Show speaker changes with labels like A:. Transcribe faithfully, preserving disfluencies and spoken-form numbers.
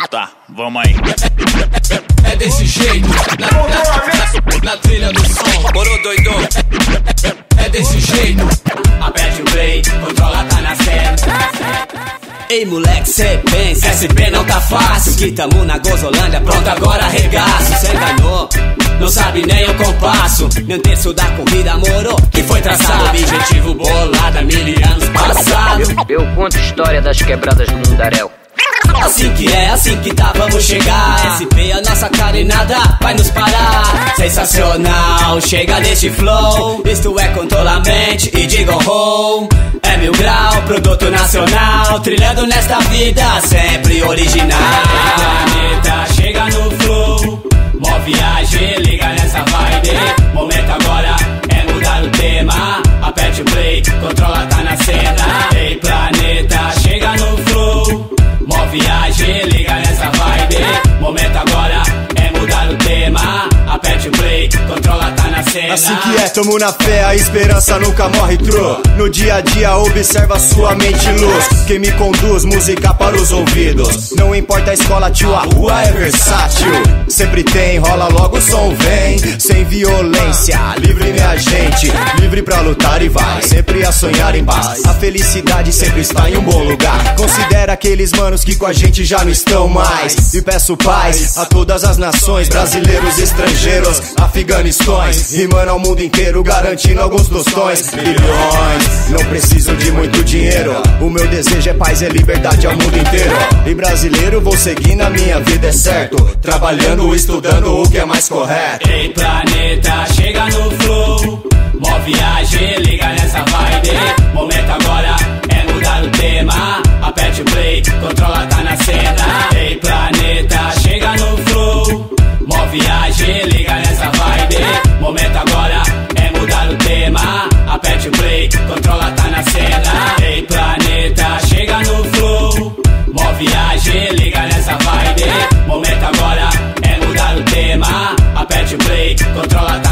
A: Tá, vamos aí.
B: É desse jeito, na, na, na trilha do som. Morou doido. É desse jeito. Aperte o play, controla, tá na cena. Ei moleque, cê pensa, S P não tá fácil, que tamo na Gozolândia, pronto agora arregaço. Cê enganou, não sabe nem o compasso, nem um terço da corrida, moro, que foi traçado. Objetivo bolado há mil anos passados.
C: Eu, eu conto história das quebradas do Mundaréu.
B: Assim que é, assim que tá, vamos chegar. S P a nossa cara e nada vai nos parar. Sensacional, chega desse flow. Isto é controlamente e digo home. É mil grau, produto nacional. Trilhando nesta vida, sempre original. Planeta, chega no flow. Mó viagem, liga nessa vibe. Momento agora é mudar o tema. Aperte o play, controla, tá na cena. Ei planeta, chega no flow. Mó viagem, liga nessa vibe. Momento agora é mudar o tema. Aperte o play, controla, tá na cena.
D: Assim que é, tamo na fé, a esperança nunca morre, tro. No dia a dia observa sua mente luz. Quem me conduz, música para os ouvidos. Não importa a escola, tio, a rua é versátil. Sempre tem, rola logo o som vem. Sem violência, livre minha gente. Livre pra lutar e vai, sempre a sonhar em paz. A felicidade sempre está em um bom lugar. Considera aqueles manos que com a gente já não estão mais. E peço paz a todas as nações, brasileiros, estrangeiros, afeganistões, rimando ao mundo inteiro, garantindo alguns tostões. Bilhões, não preciso de muito dinheiro. O meu desejo é paz e liberdade ao mundo inteiro. E brasileiro vou seguir na minha vida, é certo. Trabalhando, estudando o que é mais correto.
B: Ei planeta, chega no flow. Mó viagem, liga nessa vibe. Momento agora é mudar o tema. Aperte o play, controla, tá na cena. Ei planeta, chega no flow. Mó viagem, liga nessa vibe. Momento agora é mudar o tema. Aperte o play, controla, tá na cena. Ei planeta, chega no flow. Mó viagem, liga nessa vibe. Momento agora é mudar o tema. Aperte o play, controla, tá